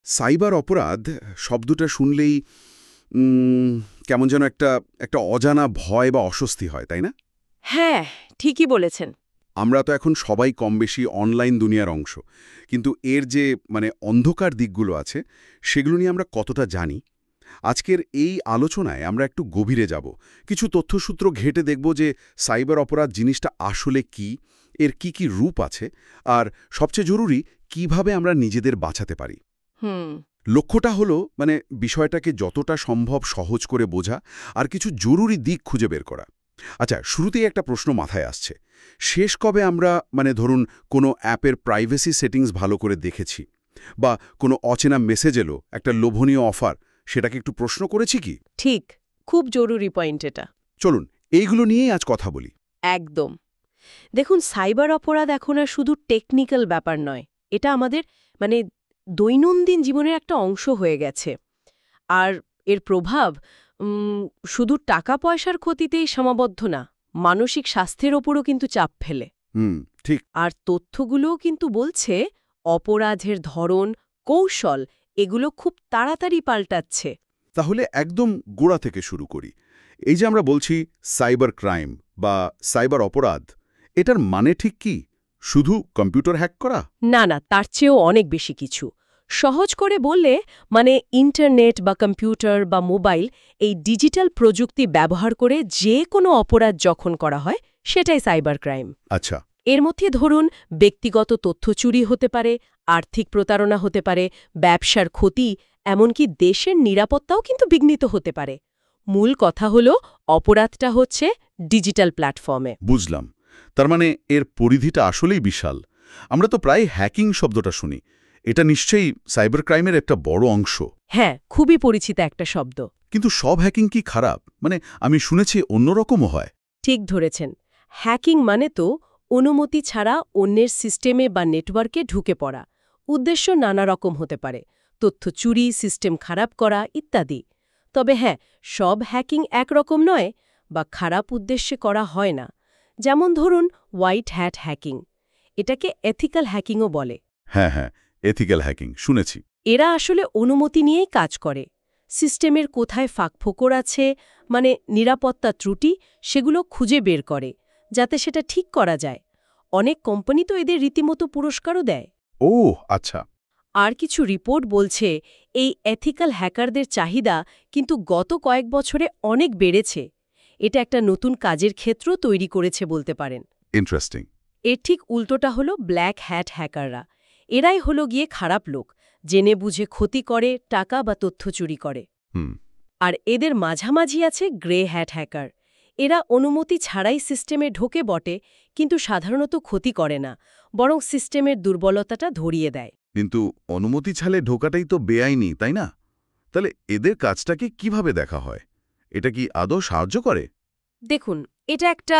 Cyber অপরাধ শব্দটা শুনলেই কেমন যেন একটা একটা অজানা ভয় বা অস্বস্তি হয়, তাই না? হ্যাঁ, ঠিকই বলেছেন। আমরা তো এখন সবাই কমবেশি অনলাইন দুনিয়ার অংশ। কিন্তু এর যে অন্ধকার দিকগুলো আছে, সেগুলো নিয়ে আমরা কতটা জানি? আজকের এই আলোচনায় আমরা একটু গভীরে যাব। কিছু তথ্যসূত্র ঘেঁটে দেখব যে সাইবার অপরাধ জিনিসটা আসলে কি, এর কি রূপ আছে, আর সবচেয়ে জরুরি, কিভাবে আমরা নিজেদের বাঁচাতে পারি। হুম। লক্ষ্যটা হলো বিষয়টাকে যতটা সম্ভব সহজ করে বোঝা আর কিছু জরুরি দিক খুঁজে বের করা। আচ্ছা, শুরুতেই একটা প্রশ্ন মাথায় আসছে। শেষ কবে আমরা ধরুন কোনো অ্যাপের প্রাইভেসি সেটিংস ভালো করে দেখেছি, বা কোনো অচেনা মেসেজ এলো, একটা লোভনীয় অফার, সেটাকে একটু প্রশ্ন করেছি কি? ঠিক। খুব জরুরি পয়েন্ট এটা। চলুন এইগুলো নিয়েই আজ কথা বলি। একদম। দেখুন, সাইবার অপরাধ এখন আর শুধু টেকনিক্যাল ব্যাপার নয়। এটা আমাদের মানে দৈনন্দিন জীবনের একটা অংশ হয়ে গেছে। আর এর প্রভাব শুধু টাকা পয়সার ক্ষতিতেই সীমাবদ্ধ না, মানসিক স্বাস্থ্যের ওপরও কিন্তু চাপ ফেলে। হুম, ঠিক। আর তথ্যগুলোও কিন্তু বলছে অপরাধের ধরন, কৌশল এগুলো খুব তাড়াতাড়ি পাল্টাচ্ছে। তাহলে একদম গোড়া থেকে শুরু করি। এই যে আমরা বলছি সাইবার ক্রাইম বা সাইবার অপরাধ, এটার মানে ঠিক কি? শুধু কম্পিউটার হ্যাক করা? না না, তার চেয়েও অনেক বেশি কিছু। সহজ করে বললে মানে ইন্টারনেট বা কম্পিউটার বা মোবাইল, এই ডিজিটাল প্রযুক্তি ব্যবহার করে যে কোনো অপরাধ যখন করা হয় সেটাই সাইবার ক্রাইম। আচ্ছা। এর মধ্যে ধরুন ব্যক্তিগত তথ্য চুরি হতে পারে, আর্থিক প্রতারণা হতে পারে, ব্যবসার ক্ষতি, এমনকি দেশের নিরাপত্তাও কিন্তু বিঘ্নিত হতে পারে। মূল কথা হলো অপরাধটা হচ্ছে ডিজিটাল প্ল্যাটফর্মে। বুঝলাম। তার মানে এর পরিধিটা আসলেই বিশাল। আমরা তো প্রায় হ্যাকিং শব্দটা শুনি। এটা নিশ্চয়ই সাইবার ক্রাইমের একটা বড় অংশ। হ্যাঁ, খুবই পরিচিত একটা শব্দ। কিন্তু সব হ্যাকিং কি খারাপ? আমি শুনেছি অন্যরকমও হয়। ঠিক ধরেছেন। হ্যাকিং মানে তো অনুমতি ছাড়া অন্যের সিস্টেমে বা নেটওয়ার্কে ঢুকে পড়া। উদ্দেশ্য নানা রকম হতে পারে, তথ্য চুরি, সিস্টেম খারাপ করা ইত্যাদি। তবে হ্যাঁ, সব হ্যাকিং একরকম নয় বা খারাপ উদ্দেশ্যে করা হয় না। যেমন ধরুন হোয়াইট হ্যাট হ্যাকিং, এটাকে এথিক্যাল হ্যাকিংও বলে। হ্যাঁ, হ্যাঁ, এথিক্যাল হ্যাকিং শুনেছি। এরা আসলে অনুমতি নিয়েই কাজ করে। সিস্টেমের কোথায় ফাঁকফোকর আছে, মানে নিরাপত্তা ত্রুটি, সেগুলো খুঁজে বের করে, যাতে সেটা ঠিক করা যায়। অনেক কোম্পানি তো এদের রীতিমতো পুরস্কারও দেয়। ও আচ্ছা। আর কিছু রিপোর্ট বলছে এই এথিক্যাল হ্যাকারদের চাহিদা কিন্তু গত কয়েক বছরে অনেক বেড়েছে। এটা একটা নতুন কাজের ক্ষেত্র তৈরি করেছে বলতে পারেন। ইন্টারেস্টিং। এর ঠিক উল্টোটা হলো ব্ল্যাক হ্যাট হ্যাকাররা। এরাই হলো গিয়ে খারাপ লোক, জেনে বুঝে ক্ষতি করে, টাকা বা তথ্য চুরি করে। হুম। আর এদের মাঝামাঝি আছে গ্রে হ্যাট হ্যাকার। এরা অনুমতি ছাড়াই সিস্টেমে ঢোকে বটে, কিন্তু সাধারণত ক্ষতি করে না, বরং সিস্টেমের দুর্বলতাটা ধরিয়ে দেয়। কিন্তু অনুমতি ছাড়া ঢোকাটাই তো বেআইনি, তাই না? তাহলে এদের কাজটাকে কিভাবে দেখা হয়? এটা কি আদৌ সাহায্য করে? দেখুন, এটা একটা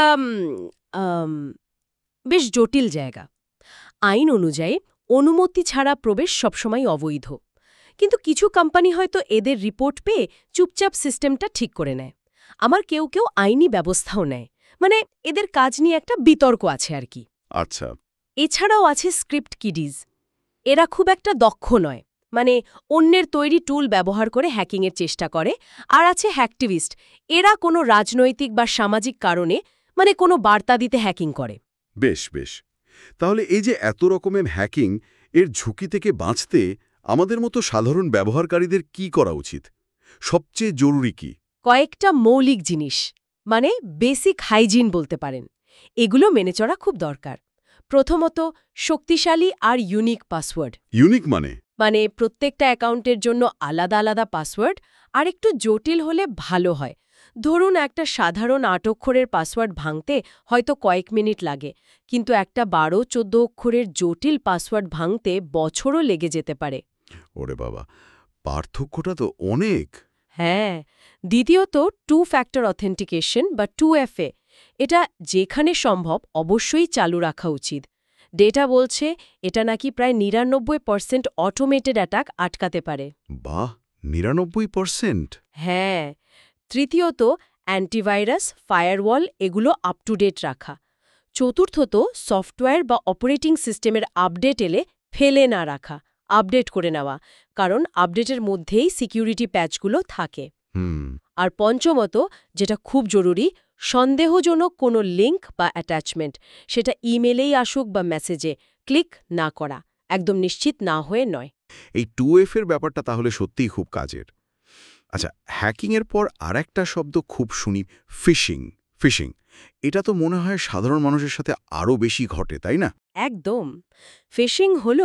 আম, বেশ জটিল জায়গা। আইন অনুযায়ী অনুমতি ছাড়া প্রবেশ সবসময় অবৈধ। কিন্তু কিছু কোম্পানি হয়তো এদের রিপোর্ট পেয়ে চুপচাপ সিস্টেমটা ঠিক করে নেয়। আমার কেউ কেউ আইনি ব্যবস্থাও নেয়। মানে এদের কাজ নিয়ে একটা বিতর্ক আছে আর কি। আচ্ছা। এছাড়াও আছে স্ক্রিপ্ট কিডিজ। এরা খুব একটা দক্ষ নয়, মানে অন্যের তৈরি টুল ব্যবহার করে হ্যাকিংয়ের চেষ্টা করে। আর আছে হ্যাকটিভিস্ট। এরা কোনো রাজনৈতিক বা সামাজিক কারণে, মানে কোনো বার্তা দিতে হ্যাকিং করে। বেশ বেশ। তাহলে এই যে এত রকমের হ্যাকিং, এর ঝুঁকি থেকে বাঁচতে আমাদের মতো সাধারণ ব্যবহারকারীদের কি করা উচিত? সবচেয়ে জরুরি কি? কয়েকটা মৌলিক জিনিস, মানে বেসিক হাইজিন বলতে পারেন, এগুলো মেনে চলা খুব দরকার। প্রথমত, শক্তিশালী আর ইউনিক পাসওয়ার্ড। ইউনিক মানে? মানে প্রত্যেকটা অ্যাকাউন্টের জন্য আলাদা আলাদা পাসওয়ার্ড, আর একটু জটিল হলে ভালো হয়। ধরুন একটা সাধারণ ৮ অক্ষরের পাসওয়ার্ড ভাঙতে হয়তো কয়েক মিনিট লাগে, কিন্তু একটা ১২-১৪ অক্ষরের জটিল পাসওয়ার্ড ভাঙতে বছরও লেগে যেতে পারে। ওরে বাবা, পার্থক্যটা তো অনেক। হ্যাঁ। দ্বিতীয়ত, টু ফ্যাক্টর অথেন্টিকেশন বা 2FA। এটা যেখানে সম্ভব অবশ্যই চালু রাখা উচিত। ডেটা বলছে এটা নাকি প্রায় ৯৯% অটোমেটেড অ্যাটাক আটকাতে পারে। বাহ, ৯৯%! হ্যাঁ। তৃতীয়ত, অ্যান্টিভাইরাস, ফায়ারওয়াল এগুলো আপ টু ডেট রাখা। চতুর্থত, সফটওয়্যার বা অপারেটিং সিস্টেমের আপডেট এলে ফেলে না রাখা। আপডেট করে নেওয়া, কারণ আপডেটের মধ্যেই সিকিউরিটি প্যাচগুলো থাকে। হুম। আর পঞ্চমত, যেটা খুব জরুরি, সন্দেহজনক কোনো লিঙ্ক বা অ্যাটাচমেন্ট, সেটা ইমেলেই আসুক বা মেসেজে, ক্লিক না করা, একদম নিশ্চিত না হয়ে নয়। এই 2F এর ব্যাপারটা তাহলে সত্যিই খুব কাজের। আচ্ছা, হ্যাকিংয়ের পর আরেকটা শব্দ খুব শুনি, ফিশিং। ফিশিং এটা তো মনে হয় সাধারণ মানুষের সাথে আরও বেশি ঘটে, তাই না? একদম। ফিশিং হলো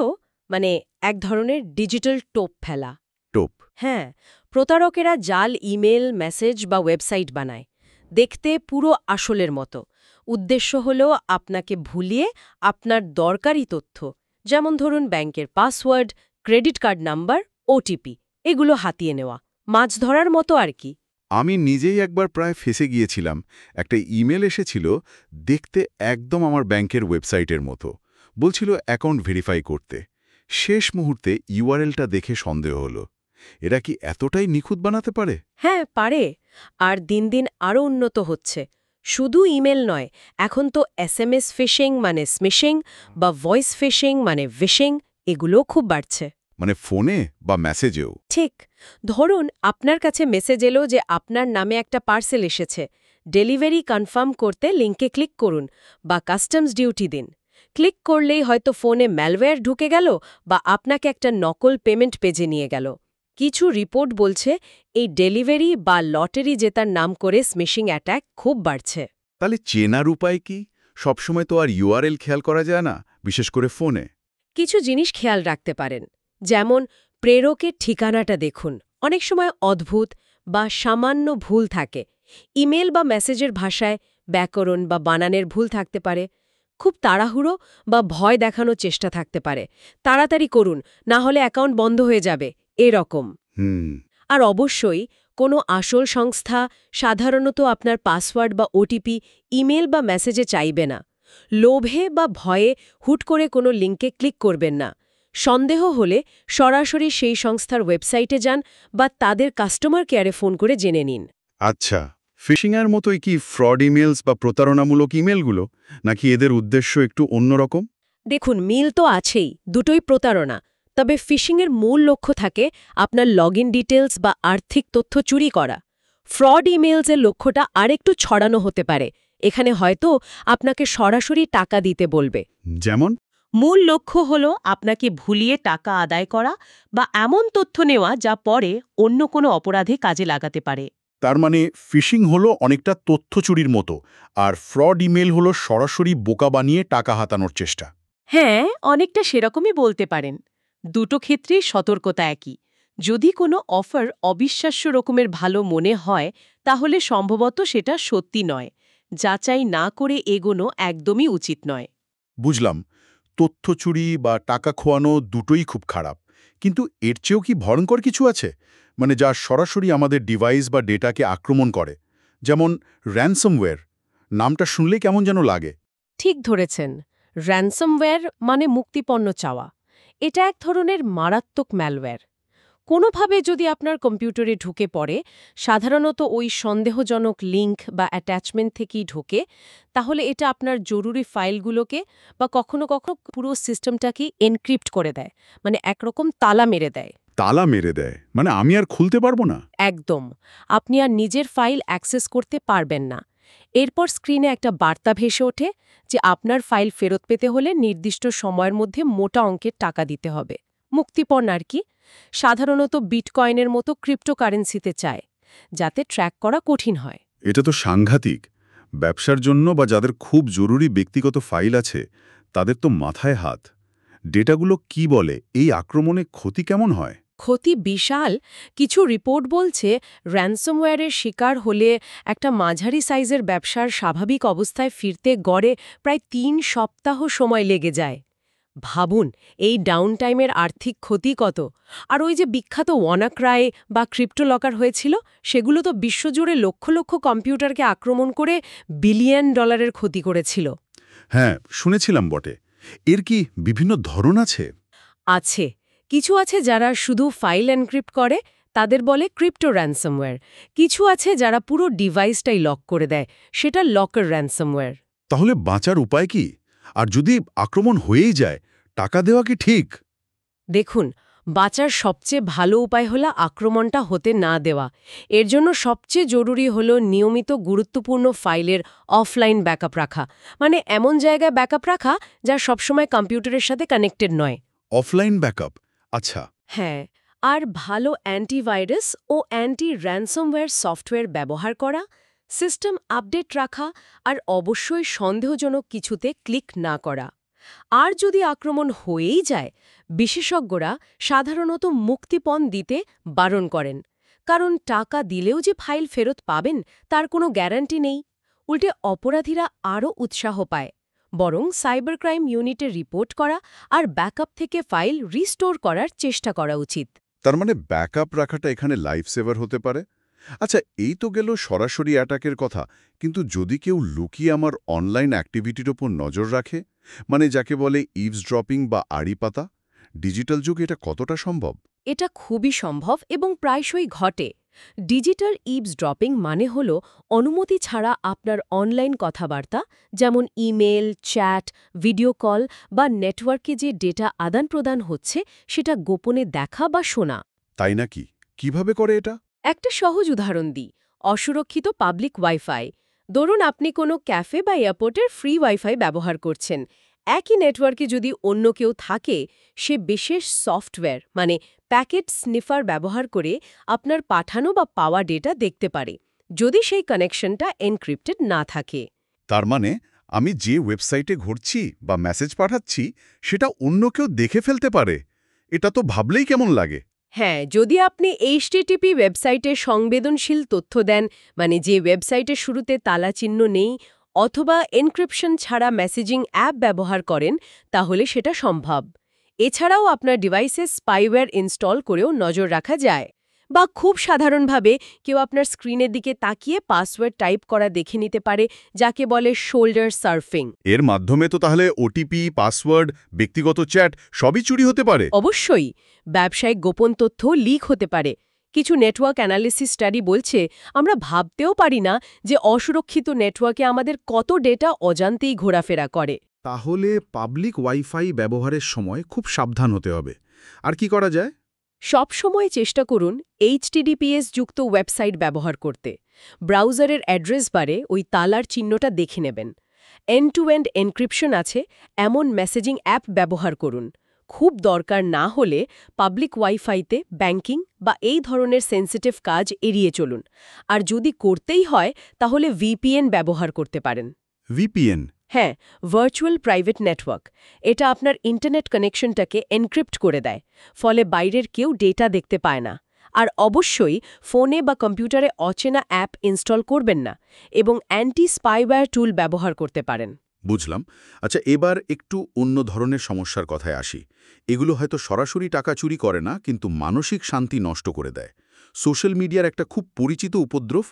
এক ধরনের ডিজিটাল টোপ ফেলা। টোপ। হ্যাঁ, প্রতারকেরা জাল ইমেল, মেসেজ বা ওয়েবসাইট বানায়, দেখতে পুরো আসলের মতো। উদ্দেশ্য হলো আপনাকে ভুলিয়ে আপনার দরকারি তথ্য, যেমন ধরুন ব্যাংকের password, credit card number, OTP, এগুলো হাতিয়ে নেওয়া, মাছ ধরার মতো আর কি। আমি নিজেই একবার প্রায় ফেঁসে গিয়েছিলাম। একটা ইমেল এসেছিল, দেখতে একদম আমার ব্যাংকের ওয়েবসাইটের মতো। বলছিল অ্যাকাউন্ট ভেরিফাই করতে। শেষ মুহূর্তে ইউআরএলটা দেখে সন্দেহ হলো। এরা কি এতটাই নিখুঁত বানাতে পারে? হ্যাঁ, পারে। আর দিন দিন আরও উন্নত হচ্ছে। শুধু ইমেল নয়, এখন তো এসএমএস ফিশিং মানে স্মিশিং বা ভয়েস ফিশিং মানে ভিশিং, এগুলোও খুব বাড়ছে। মানে ফোনে বা মেসেজেও? ঠিক। ধরুন আপনার কাছে মেসেজ এলো যে আপনার নামে একটা পার্সেল এসেছে, ডেলিভারি কনফার্ম করতে লিঙ্কে ক্লিক করুন বা কাস্টমস ডিউটি দিন। ক্লিক করলেই হয়তো ফোনে ম্যালওয়্যার ঢুকে গেল বা আপনাকে একটা নকল পেমেন্ট পেজে নিয়ে গেল। কিছু রিপোর্ট বলছে এই ডেলিভারি বা লটারি জেতার নাম করে স্মিশিং অ্যাটাক খুব বাড়ছে। তাহলে চেনার উপায় কি? সবসময় তো আর ইউআরএল খেয়াল করা যায় না, বিশেষ করে ফোনে। কিছু জিনিস খেয়াল রাখতে পারেন, যেমন প্রেরকের ঠিকানাটা দেখুন, অনেক সময় অদ্ভুত বা সামান্য ভুল থাকে। ইমেল বা মেসেজের ভাষায় ব্যাকরণ বা বানানের ভুল থাকতে পারে। খুব তাড়াহুড়ো বা ভয় দেখানোর চেষ্টা থাকতে পারে, তাড়াতাড়ি করুন, না হলে অ্যাকাউন্ট বন্ধ হয়ে যাবে, এরকম। হুম। আর অবশ্যই কোনো আসল সংস্থা সাধারণত আপনার পাসওয়ার্ড বা ওটিপি ইমেল বা মেসেজে চাইবে না। লোভে বা ভয়ে হুট করে কোনো লিঙ্কে ক্লিক করবেন না। সন্দেহ হলে সরাসরি সেই সংস্থার ওয়েবসাইটে যান বা তাদের কাস্টমার কেয়ারে ফোন করে জেনে নিন। আচ্ছা, ফিশিংয়ের মতোই কি ফ্রড ইমেলস বা প্রতারণামূলক ইমেলগুলো, নাকি এদের উদ্দেশ্য একটু অন্যরকম? দেখুন, মিল তো আছেই, দুটোই প্রতারণা। তবে ফিশিংয়ের মূল লক্ষ্য থাকে আপনার লগইন ডিটেলস বা আর্থিক তথ্য চুরি করা। ফ্রড ইমেলসের লক্ষ্যটা আরেকটু ছড়ানো হতে পারে। এখানে হয়তো আপনাকে সরাসরি টাকা দিতে বলবে। যেমন? মূল লক্ষ্য হল আপনাকে ভুলিয়ে টাকা আদায় করা বা এমন তথ্য নেওয়া যা পরে অন্য কোনো অপরাধে কাজে লাগাতে পারে। তার মানে ফিশিং হলো অনেকটা তথ্য চুরির মতো, আর ফ্রড ইমেল হলো সরাসরি বোকা বানিয়ে টাকা হাতানোর চেষ্টা। হ্যাঁ, অনেকটা সেরকমই বলতে পারেন। দুটো ক্ষেত্রেই সতর্কতা একই। যদি কোনো অফার অবিশ্বাস্য রকমের ভালো মনে হয়, তাহলে সম্ভবত সেটা সত্যি নয়। যাচাই না করে এগোনো একদমই উচিত নয়। বুঝলাম, তথ্য চুরি বা টাকা খোয়ানো দুটোই খুব খারাপ। কিন্তু এর চেয়েও কি ভয়ঙ্কর কিছু আছে? মানে যা সরাসরি আমাদের ডিভাইস বা ডেটাকে আক্রমণ করে, যেমন র্যানসমওয়্যার। নামটা শুনলেই কেমন যেন লাগে। ঠিক ধরেছেন। র্যানসমওয়্যার মানে মুক্তিপণ্য চাওয়া। এটা এক ধরনের মারাত্মক ম্যালওয়্যার। কোনোভাবে যদি আপনার কম্পিউটারে ঢুকে পড়ে, সাধারণত ওই সন্দেহজনক লিঙ্ক বা অ্যাটাচমেন্ট থেকেই ঢোকে, তাহলে এটা আপনার জরুরি ফাইলগুলোকে বা কখনো কখনো পুরো সিস্টেমটাকে এনক্রিপ্ট করে দেয়, মানে একরকম তালা মেরে দেয়। তালা মেরে দেয়? মানে আমি আর খুলতে পারবো না? একদম। আপনি আর নিজের ফাইল অ্যাক্সেস করতে পারবেন না। এরপর স্ক্রিনে একটা বার্তা ভেসে ওঠে যে আপনার ফাইল ফেরত পেতে হলে নির্দিষ্ট সময়ের মধ্যে মোটা অঙ্কের টাকা দিতে হবে। মুক্তিপণ আর কি। সাধারণত বিটকয়েনের মতো ক্রিপ্টোকারেন্সিতে চায়, যাতে ট্র্যাক করা কঠিন হয়। এটা তো সাংঘাতিক। ব্যবসার জন্য বা যাদের খুব জরুরি ব্যক্তিগত ফাইল আছে, তাদের তো মাথায় হাত। ডেটাগুলো কি বলে, এই আক্রমণে ক্ষতি কেমন হয়? ক্ষতি বিশাল। কিছু রিপোর্ট বলছে র্যানসমওয়্যারের শিকার হলে একটা মাঝারি সাইজের ব্যবসার স্বাভাবিক অবস্থায় ফিরতে গড়ে প্রায় ৩ সপ্তাহ সময় লেগে যায়। ভাবুন এই ডাউন টাইমের আর্থিক ক্ষতি কত। আর ওই যে বিখ্যাত ওয়ানাক্রাই বা ক্রিপ্টোলকার হয়েছিল, সেগুলো তো বিশ্বজুড়ে লক্ষ লক্ষ কম্পিউটারকে আক্রমণ করে বিলিয়ন ডলারের ক্ষতি করেছিল। হ্যাঁ, শুনেছিলাম বটে। এর কি বিভিন্ন ধরন আছে? আছে। কিছু আছে যারা শুধু ফাইল এনক্রিপ্ট করে, তাদের বলে ক্রিপ্টো র্যানসমওয়্যার। কিছু আছে যারা পুরো ডিভাইসটাই লক করে দেয়, সেটা লকার র্যানসমওয়্যার। তাহলে বাঁচার উপায় কি? আর যদি আক্রমণ হয়েই যায়, টাকা দেওয়া কি ঠিক? দেখুন, বাঁচার সবচেয়ে ভালো উপায় হলো আক্রমণটা হতে না দেওয়া। এর জন্য সবচেয়ে জরুরি হলো নিয়মিত গুরুত্বপূর্ণ ফাইলের অফলাইন ব্যাকআপ রাখা, মানে এমন জায়গায় ব্যাকআপ রাখা যা সবসময় কম্পিউটারের সাথে কানেক্টেড নয়। অফলাইন ব্যাকআপ, আচ্ছা। হ্যাঁ, আর ভালো অ্যান্টিভাইরাস ও অ্যান্টি র্যানসমওয়্যার সফটওয়্যার ব্যবহার করা, সিস্টেম আপডেট রাখা আর অবশ্যই সন্দেহজনক কিছুতে ক্লিক না করা। আর যদি আক্রমণ হয়েই যায়, বিশেষজ্ঞরা সাধারণত মুক্তিপণ দিতে বারণ করেন, কারণ টাকা দিলেও যে ফাইল ফেরত পাবেন তার কোনো গ্যারান্টি নেই। উল্টে অপরাধীরা আরও উৎসাহ পায়। বরং সাইবার ক্রাইম ইউনিটে রিপোর্ট করা আর ব্যাকআপ থেকে ফাইল রিস্টোর করার চেষ্টা করা উচিত। তার মানে ব্যাকআপ রাখাটা এখানে লাইফ সেভার হতে পারে। আচ্ছা, এই তো গেল সরাসরি অ্যাটাকের কথা, কিন্তু যদি কেউ লুকিয়ে আমার অনলাইন অ্যাক্টিভিটির ওপর নজর রাখে, মানে যাকে বলে ইভসড্রপিং বা আড়ি পাতা, ডিজিটাল যুগে এটা কতটা সম্ভব? এটা খুবই সম্ভব এবং প্রায়শই ঘটে। ডিজিটাল ইভসড্রপিং মানে হল অনুমতি ছাড়া আপনার অনলাইন কথাবার্তা, যেমন ইমেল, চ্যাট, ভিডিও কল বা নেটওয়ার্কে যে ডেটা আদান-প্রদান হচ্ছে সেটা গোপনে দেখা বা শোনা। তাই নাকি? কিভাবে করে এটা? একটা সহজ উদাহরণ দিই, অসুরক্ষিত পাবলিক ওয়াইফাই। ধরুন আপনি কোনো ক্যাফে বা এয়ারপোর্টের ফ্রি ওয়াইফাই ব্যবহার করছেন। একই নেটওয়ার্কে যদি অন্য কেউ থাকে, সে বিশেষ সফটওয়্যার মানে প্যাকেট স্নিফার ব্যবহার করে আপনার পাঠানো বা পাওয়া ডেটা দেখতে পারে, যদি সেই কানেকশনটা এনক্রিপ্টেড না থাকে। তার মানে আমি যে ওয়েবসাইটে ঘুরছি বা মেসেজ পাঠাচ্ছি সেটা অন্য কেউ দেখে ফেলতে পারে। এটা তো ভাবলেই কেমন লাগে। হ্যাঁ, যদি আপনি HTTP ওয়েবসাইটে সংবেদনশীল তথ্য দেন, মানে যে ওয়েবসাইটের শুরুতে তালা চিহ্ন নেই, অথবা এনক্রিপশন ছাড়া মেসেজিং অ্যাপ ব্যবহার করেন, তাহলে সেটা সম্ভব। এছাড়াও আপনার ডিভাইসে স্পাইওয়্যার ইনস্টল করেও নজর রাখা যায়। বা খুব সাধারণভাবে কেউ আপনার স্ক্রিনের দিকে তাকিয়ে পাসওয়ার্ড টাইপ করা দেখে নিতে পারে, যাকে বলে শোল্ডার সার্ফিং। এর মাধ্যমে তো তাহলে ওটিপি, পাসওয়ার্ড, ব্যক্তিগত চ্যাট সবই চুরি হতে পারে। অবশ্যই, ব্যবসায়িক গোপন তথ্য লিক হতে পারে। কিছু নেটওয়ার্ক অ্যানালিসিস স্টাডি বলছে, আমরা ভাবতেও পারি না যে অসুরক্ষিত নেটওয়ার্কে আমাদের কত ডেটা অজান্তেই ঘোরাফেরা করে। তাহলে পাবলিক ওয়াইফাই ব্যবহারের সময় খুব সাবধান হতে হবে। আর কি করা যায়? সব সময় চেষ্টা করুন HTTPS যুক্ত ওয়েবসাইট ব্যবহার করতে। ব্রাউজারের অ্যাড্রেস বারে ওই তালার চিহ্নটা দেখে নেবেন। এন্ড টু এন্ড এনক্রিপশন আছে এমন মেসেজিং অ্যাপ ব্যবহার করুন। খুব দরকার না হলে পাবলিক ওয়াইফাইতে ব্যাংকিং বা এই ধরনের সেন্সিটিভ কাজ এড়িয়ে চলুন। আর যদি করতেই হয় তাহলে VPN ব্যবহার করতে পারেন। ভিপিএন? হ্যাঁ, ভার্চুয়াল প্রাইভেট নেটওয়ার্ক। এটা আপনার ইন্টারনেট কানেকশনটাকে এনক্রিপ্ট করে দেয়, ফলে বাইরের কেউ ডেটা দেখতে পায় না। আর অবশ্যই ফোনে বা কম্পিউটারে অচেনা অ্যাপ ইনস্টল করবেন না, এবং অ্যান্টি স্পাইওয়্যার টুল ব্যবহার করতে পারেন। বুঝলাম। আচ্ছা, এবার একটু অন্য ধরনের সমস্যার কথায় আসি। এগুলো হয়তো সরাসরি টাকা চুরি করে না, কিন্তু মানসিক শান্তি নষ্ট করে দেয়। সোশ্যাল মিডিয়ার একটা খুব পরিচিত উপদ্রব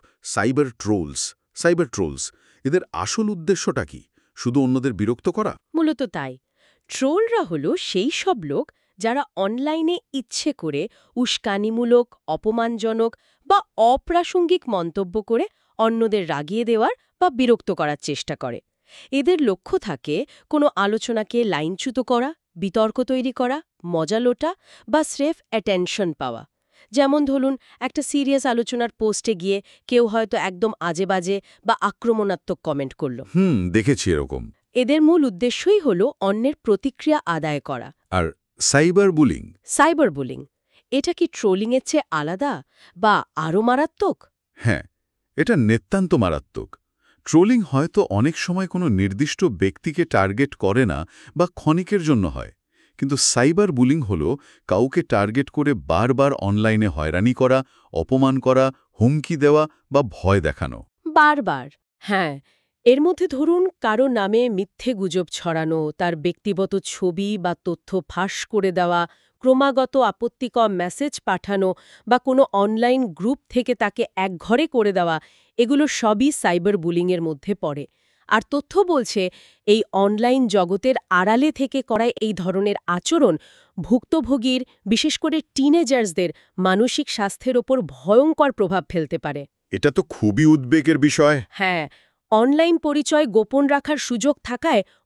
সাইবার ট্রোলস। এদের আসল উদ্দেশ্যটা কি? শুধু অন্যদের বিরক্ত করা? মূলত তাই। ট্রোলরা হলো সেই সব লোক যারা অনলাইনে ইচ্ছে করে উস্কানিমূলক, অপমানজনক বা অপ্রাসঙ্গিক মন্তব্য করে অন্যদের রাগিয়ে দেওয়ার বা বিরক্ত করার চেষ্টা করে। এদের লক্ষ্য থাকে কোনো আলোচনাকে লাইনচ্যুত করা, বিতর্ক তৈরি করা, মজা লোটা বা স্রেফ অ্যাটেনশন পাওয়া। যেমন ধরুন, একটা সিরিয়াস আলোচনার পোস্টে গিয়ে কেউ হয়তো একদম আজেবাজে বা আক্রমণাত্মক কমেন্ট করল। দেখেছি এরকম। এদের মূল উদ্দেশ্যই হল অন্যের প্রতিক্রিয়া আদায় করা। আর সাইবার বুলিং? সাইবার বুলিং, এটা কি ট্রোলিংয়ের চেয়ে আলাদা বা আরও মারাত্মক? হ্যাঁ, এটা নিতান্ত মারাত্মক। ট্রোলিং হয়তো অনেক সময় কোনো নির্দিষ্ট ব্যক্তিকে টার্গেট করে না বা ক্ষণিকের জন্য হয়, কিন্তু সাইবার বুলিং হলো কাউকে টার্গেট করে বারবার অনলাইনে হয়রানি করা, অপমান করা, হুমকি দেওয়া বা ভয় দেখানো। বারবার। হ্যাঁ, এর মধ্যে ধরুন কারো নামে মিথ্যে গুজব ছড়ানো, তার ব্যক্তিগত ছবি বা তথ্য ফাঁস করে দেওয়া, ক্রমাগত আপত্তিকর মেসেজ পাঠানো বা কোনো অনলাইন গ্রুপ থেকে তাকে একঘরে করে দেওয়া, এগুলো সবই সাইবার বুলিংয়ের মধ্যে পড়ে। আর তথ্য বলছে, এই অনলাইন জগতের আড়ালে থেকে করা এই ধরনের আচরণ ভুক্তভোগীর, বিশেষ করে টিনেজার্সদের মানসিক স্বাস্থ্যের ওপর ভয়ঙ্কর প্রভাব ফেলতে পারে। এটা তো খুবই উদ্বেগের বিষয়। হ্যাঁ, অনলাইন পরিচয় গোপন রাখার সুযোগ থাকায়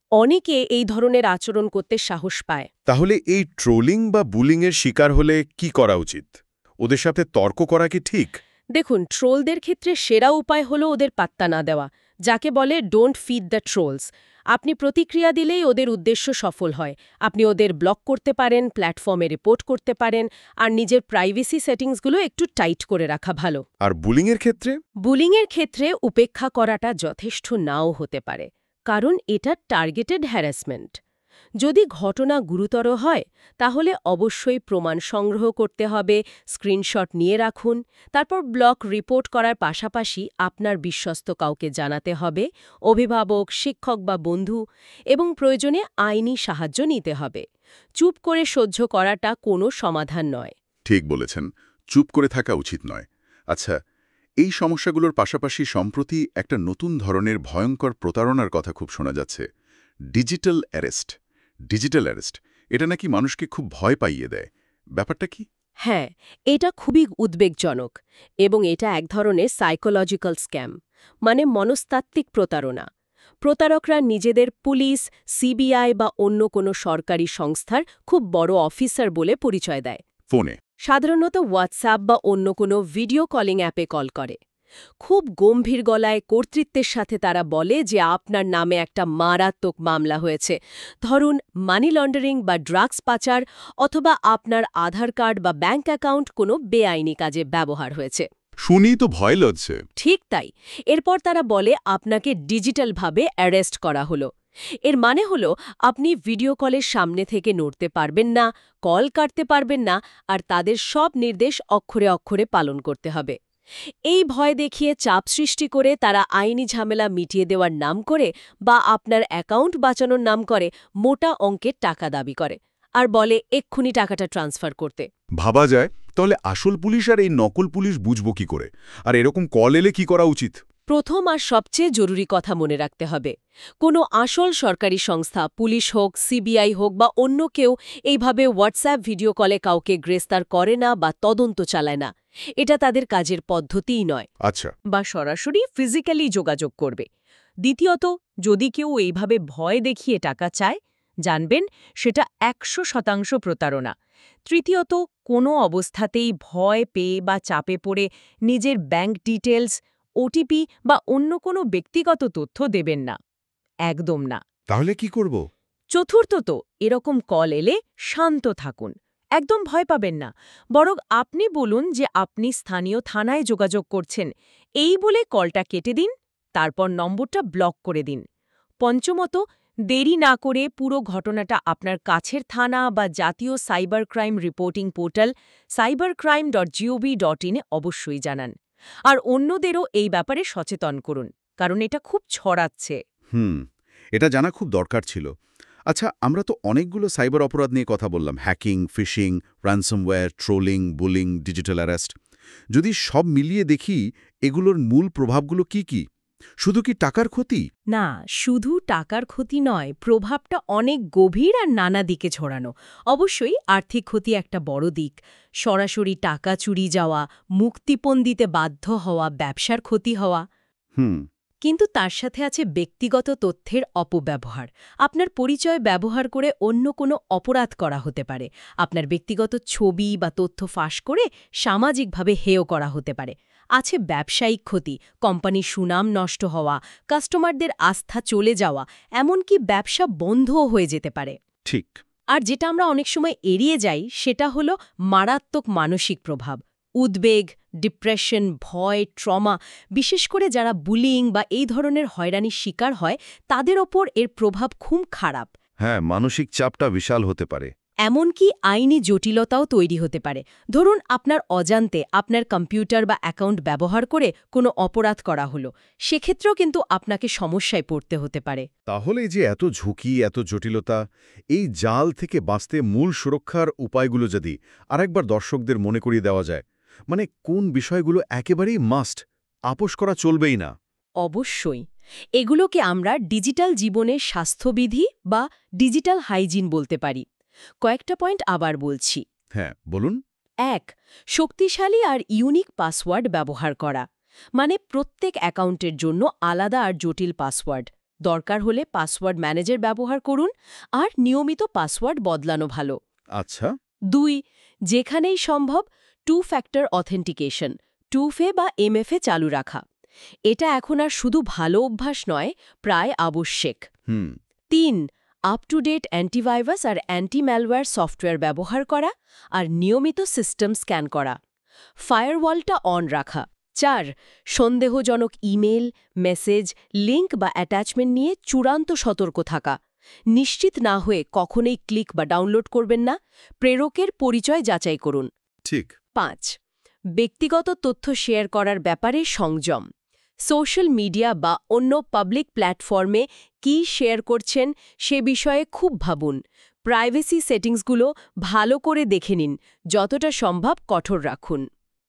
অনেকে এই ধরনের আচরণ করতে সাহস পায়। তাহলে এই ট্রোলিং বা বুলিংয়ের শিকার হলে কি করা উচিত? ওদের সাথে তর্ক করা কি ঠিক? দেখুন, ট্রোলদের ক্ষেত্রে সেরা উপায় হলো ওদের পাত্তা না দেওয়া, যাকে বলে ডোন্ট ফিড দ্য ট্রোলস। আপনি প্রতিক্রিয়া দিলেই ওদের উদ্দেশ্য সফল হয়। আপনি ওদের ব্লক করতে পারেন, প্ল্যাটফর্মে রিপোর্ট করতে পারেন, আর নিজের প্রাইভেসি সেটিংসগুলো একটু টাইট করে রাখা ভালো। আর বুলিংয়ের ক্ষেত্রে? বুলিংয়ের ক্ষেত্রে উপেক্ষা করাটা যথেষ্ট নাও হতে পারে, কারণ এটা টার্গেটেড হ্যারাসমেন্ট। যদি ঘটনা গুরুতর হয় তাহলে অবশ্যই প্রমাণ সংগ্রহ করতে হবে, স্ক্রিনশট নিয়ে রাখুন, তারপর ব্লক রিপোর্ট করার পাশাপাশি আপনার বিশ্বস্ত কাউকে জানাতে হবে, অভিভাবক, শিক্ষক বা বন্ধু, এবং প্রয়োজনে আইনি সাহায্য নিতে হবে। চুপ করে সহ্য করাটা কোনো সমাধান নয়। ঠিক বলেছেন, চুপ করে থাকা উচিত নয়। আচ্ছা, এই সমস্যাগুলোর পাশাপাশি সম্প্রতি একটা নতুন ধরনের ভয়ঙ্কর প্রতারণার কথা খুব শোনা যাচ্ছে, ডিজিটাল অ্যারেস্ট। ডিজিটাল অ্যারেস্ট, এটা নাকি মানুষকে খুব ভয় পাইয়ে দেয়। ব্যাপারটা কি? হ্যাঁ, এটা খুবই উদ্বেগজনক, এবং এটা এক ধরনের সাইকোলজিক্যাল স্ক্যাম, মানে মনস্তাত্ত্বিক প্রতারণা। প্রতারকরা নিজেদের পুলিশ, সিবিআই বা অন্য কোনো সরকারি সংস্থার খুব বড় অফিসার বলে পরিচয় দেয়। ফোনে? সাধারণত হোয়াটসঅ্যাপ বা অন্য কোনো ভিডিও কলিং অ্যাপে কল করে। খুব গম্ভীর গলায় কর্তৃত্বের সাথে তারা বলে যে আপনার নামে একটা মারাত্মক মামলা হয়েছে, ধরুন মানি লন্ডারিং বা ড্রাগস পাচার, অথবা আপনার আধার কার্ড বা ব্যাংক অ্যাকাউন্ট কোনো বেআইনি কাজে ব্যবহার হয়েছে। শুনেই তো ভয় লাগছে। ঠিক তাই। এরপর তারা বলে আপনাকে ডিজিটালভাবে অ্যারেস্ট করা হলো। এর মানে হলো আপনি ভিডিও কলের সামনে থেকে নড়তে পারবেন না, কল কাটতে পারবেন না, আর তাদের সব নির্দেশ অক্ষরে অক্ষরে পালন করতে হবে। এই ভয় দেখিয়ে চাপ সৃষ্টি করে তারা আইনি ঝামেলা মিটিয়ে দেওয়ার নাম করে বা আপনার অ্যাকাউন্ট বাঁচানোর নাম করে মোটা অঙ্কের টাকা দাবি করে, আর বলে এক্ষুনি টাকাটা ট্রান্সফার করতে। ভাবা যায়, তাহলে আসল পুলিশ আর এই নকল পুলিশ বুঝবো কি করে? আর এরকম কল এলে কি করা উচিত? প্রথম আর সবচেয়ে জরুরি কথা মনে রাখতে হবে, কোনো আসল সরকারি সংস্থা, পুলিশ হোক, সিবিআই হোক বা অন্য কেউ, এইভাবে হোয়াটসঅ্যাপ ভিডিও কলে কাউকে গ্রেফতার করে না বা তদন্ত চালায় না। এটা তাদের কাজের পদ্ধতিই নয়। আচ্ছা। বা সরাসরি ফিজিক্যালি যোগাযোগ করবে। দ্বিতীয়ত, যদি কেউ এইভাবে ভয় দেখিয়ে টাকা চায়, জানবেন সেটা ১০০% প্রতারণা। তৃতীয়ত, কোনো অবস্থাতেই ভয় পেয়ে বা চাপে পড়ে নিজের ব্যাংক ডিটেলস, ওটিপি বা অন্য কোনো ব্যক্তিগত তথ্য দেবেন না। একদম না। তাহলে কি করব? চতুর্থত, এরকম কল এলে শান্ত থাকুন। একদম ভয় পাবেন না। বরং আপনি বলুন যে আপনি স্থানীয় থানায় যোগাযোগ করছেন, এই বলে কলটা কেটে দিন, তারপর নম্বরটা ব্লক করে দিন। পঞ্চমত, দেরি না করে পুরো ঘটনাটা আপনার কাছের থানা বা জাতীয় cyber crime reporting portal cybercrime.gov.in এ অবশ্যই জানান। আর অন্যদেরও এই ব্যাপারে সচেতন করুন, কারণ এটা খুব ছড়াচ্ছে। এটা জানা খুব দরকার ছিল। আচ্ছা, আমরা তো অনেকগুলো সাইবার অপরাধ নিয়ে কথা বললাম, hacking, phishing, ransomware, trolling, bullying, digital arrest. যদি সব মিলিয়ে দেখি, এগুলোর মূল প্রভাবগুলো কি কি? শুধু কি টাকার ক্ষতি? না, শুধু টাকার ক্ষতি নয়, প্রভাবটা অনেক গভীর আর নানা দিকে ছড়ানো। অবশ্যই আর্থিক ক্ষতি একটা বড় দিক। সরাসরি টাকা চুরি যাওয়া, মুক্তিপণ দিতে বাধ্য হওয়া, ব্যবসার ক্ষতি হওয়া। কিন্তু তার সাথে আছে ব্যক্তিগত তথ্যের অপব্যবহার। আপনার পরিচয় ব্যবহার করে অন্য কোনো অপরাধ করা হতে পারে। আপনার ব্যক্তিগত ছবি বা তথ্য ফাঁস করে সামাজিকভাবে হেয় করা হতে পারে। আছে ব্যবসায়িক ক্ষতি, কোম্পানির সুনাম নষ্ট হওয়া, কাস্টমারদের আস্থা চলে যাওয়া, এমনকি ব্যবসা বন্ধও হয়ে যেতে পারে। ঠিক। আর যেটা আমরা অনেক সময় এড়িয়ে যাই সেটা হলো মারাত্মক মানসিক প্রভাব। উদ্বেগ, ডিপ্রেশন, ভয়, ট্রমা, বিশেষ করে যারা বুলিং বা এই ধরনের হয়রানির শিকার হয় তাদের ওপর এর প্রভাব খুব খারাপ। হ্যাঁ, মানসিক চাপটা বিশাল হতে পারে। এমনকি আইনি জটিলতাও তৈরি হতে পারে। ধরুন আপনার অজান্তে আপনার কম্পিউটার বা অ্যাকাউন্ট ব্যবহার করে কোনো অপরাধ করা হলো, সেক্ষেত্রেও কিন্তু আপনাকে সমস্যায় পড়তে হতে পারে। তাহলে এই যে এত ঝুঁকি, এত জটিলতা, এই জাল থেকে বাঁচতে মূল সুরক্ষার উপায়গুলো যদি আরেকবার দর্শকদের মনে করিয়ে দেওয়া যায়, মানে কোন বিষয়গুলো একেবারেই মাস্ট, আপোস করা চলবেই না? অবশ্যই। এগুলোকে আমরা ডিজিটাল জীবনের স্বাস্থ্যবিধি বা ডিজিটাল হাইজিন বলতে পারি। কয়েকটা পয়েন্ট আবার বলছি। হ্যাঁ, বলুন। ১. শক্তিশালী আর ইউনিক পাসওয়ার্ড ব্যবহার করা, মানে প্রত্যেক অ্যাকাউন্টের জন্য আলাদা আর জটিল পাসওয়ার্ড। দরকার হলে পাসওয়ার্ড ম্যানেজার ব্যবহার করুন আর নিয়মিত পাসওয়ার্ড বদলানো ভালো। আচ্ছা। 2. যেখানেই সম্ভব 2 ফ্যাক্টর অথেন্টিকেশন 2FA বা MFA চালু রাখা। এটা এখন আর শুধু ভালো অভ্যাস নয়, প্রায় আবশ্যিক। 3. আপ টু ডেট অ্যান্টিভাইরাস আর অ্যান্টি ম্যালওয়্যার সফটওয়্যার ব্যবহার করা আর নিয়মিত সিস্টেম স্ক্যান করা। ফায়ারওয়ালটা অন রাখা। 4. সন্দেহজনক ইমেল, মেসেজ, লিঙ্ক বা অ্যাটাচমেন্ট নিয়ে চূড়ান্ত সতর্ক থাকা। নিশ্চিত না হয়ে কখনোই ক্লিক বা ডাউনলোড করবেন না। প্রেরকের পরিচয় যাচাই করুন। ঠিক। 5. ব্যক্তিগত তথ্য শেয়ার করার ব্যাপারে সংযম। সোশ্যাল মিডিয়া বা অন্য পাবলিক প্ল্যাটফর্মে কি শেয়ার করছেন সে বিষয়ে খুব ভাবুন। প্রাইভেসি সেটিংসগুলো ভালো করে দেখে নিন, যতটা সম্ভব কঠোর রাখুন।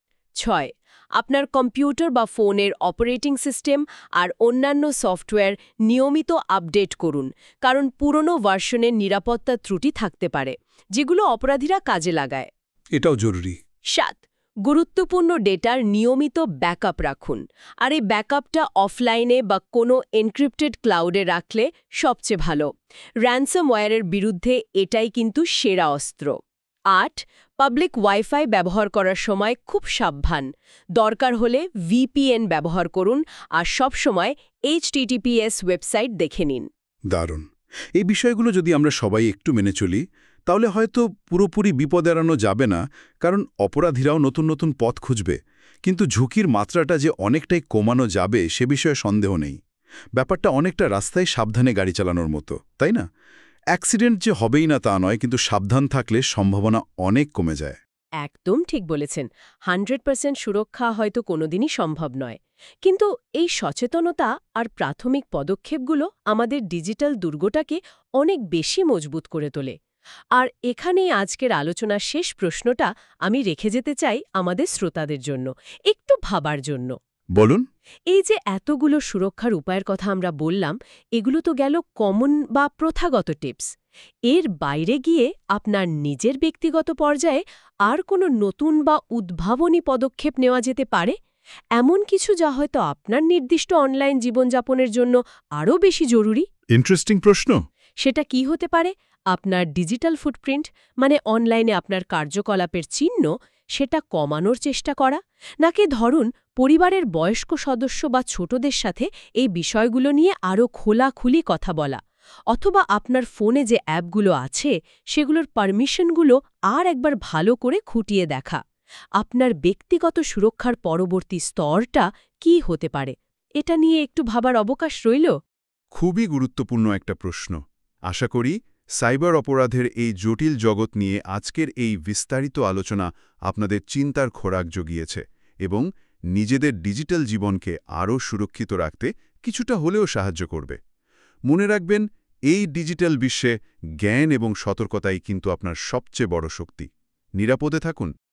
6. আপনার কম্পিউটার বা ফোনের অপারেটিং সিস্টেম আর অন্যান্য সফটওয়্যার নিয়মিত আপডেট করুন, কারণ পুরনো ভার্সনের নিরাপত্তা ত্রুটি থাকতে পারে, যেগুলো অপরাধীরা কাজে লাগায়। এটাও জরুরি। 7. গুরুত্বপূর্ণ ডেটার নিয়মিত ব্যাকআপ রাখুন, আর এই ব্যাকআপটা অফলাইনে বা কোনো এনক্রিপ্টেড ক্লাউডে রাখলে সবচেয়ে ভালো। র্যানসমওয়্যারের বিরুদ্ধে এটাই কিন্তু সেরা অস্ত্র। 8. পাবলিক ওয়াইফাই ব্যবহার করার সময় খুব সাবধান। দরকার হলে VPN ব্যবহার করুন আর সবসময় HTTPS ওয়েবসাইট দেখে নিন। দারুণ। এই বিষয়গুলো যদি আমরা সবাই একটু মেনে চলি, তাহলে হয়তো পুরোপুরি বিপদ এড়ানো যাবে না, কারণ অপরাধীরাও নতুন নতুন পথ খুঁজবে। কিন্তু ঝুঁকির মাত্রাটা যে অনেকটাই কমানো যাবে সে বিষয়ে সন্দেহ নেই। ব্যাপারটা অনেকটা রাস্তায় সাবধানে গাড়ি চালানোর মতো, তাই না? অ্যাক্সিডেন্ট যে হবেই না তা নয়, কিন্তু সাবধান থাকলে সম্ভাবনা অনেক কমে যায়। একদম ঠিক বলেছেন। 100% সুরক্ষা হয়তো কোনোদিনই সম্ভব নয়, কিন্তু এই সচেতনতা আর প্রাথমিক পদক্ষেপগুলো আমাদের ডিজিটাল দুর্গটাকে অনেক বেশি মজবুত করে তোলে। আর এখানেই আজকের আলোচনার শেষ প্রশ্নটা আমি রেখে যেতে চাই আমাদের শ্রোতাদের জন্য, একটু ভাবার জন্য। বলুন। এই যে এতগুলো সুরক্ষার উপায়ের কথা আমরা বললাম, এগুলো তো গেল কমন বা প্রথাগত টিপস। এর বাইরে গিয়ে আপনার নিজের ব্যক্তিগত পর্যায়ে আর কোনো নতুন বা উদ্ভাবনী পদক্ষেপ নেওয়া যেতে পারে, এমন কিছু যা হয়তো আপনার নির্দিষ্ট অনলাইন জীবনযাপনের জন্য আরও বেশি জরুরি? ইন্টারেস্টিং প্রশ্ন। সেটা কি হতে পারে? আপনার ডিজিটাল ফুটপ্রিন্ট, মানে অনলাইনে আপনার কার্যকলাপের চিহ্ন, সেটা কমানোর চেষ্টা করা, নাকি ধরুন পরিবারের বয়স্ক সদস্য বা ছোটদের সাথে এই বিষয়গুলো নিয়ে আরও খোলাখুলি কথা বলা, অথবা আপনার ফোনে যে অ্যাপগুলো আছে সেগুলোর পারমিশনগুলো আর একবার ভালো করে খুঁটিয়ে দেখা। আপনার ব্যক্তিগত সুরক্ষার পরবর্তী স্তরটা কি হতে পারে, এটা নিয়ে একটু ভাবার অবকাশ রইল। খুবই গুরুত্বপূর্ণ একটা প্রশ্ন। আশা করি সাইবার অপরাধের এই জটিল জগৎ নিয়ে আজকের এই বিস্তারিত আলোচনা আপনাদের চিন্তার খোরাক জুগিয়েছে এবং নিজেদের ডিজিটাল জীবনকে আরও সুরক্ষিত রাখতে কিছুটা হলেও সাহায্য করবে। মনে রাখবেন, এই ডিজিটাল বিশ্বে জ্ঞান এবং সতর্কতাই কিন্তু আপনার সবচেয়ে বড় শক্তি। নিরাপদে থাকুন।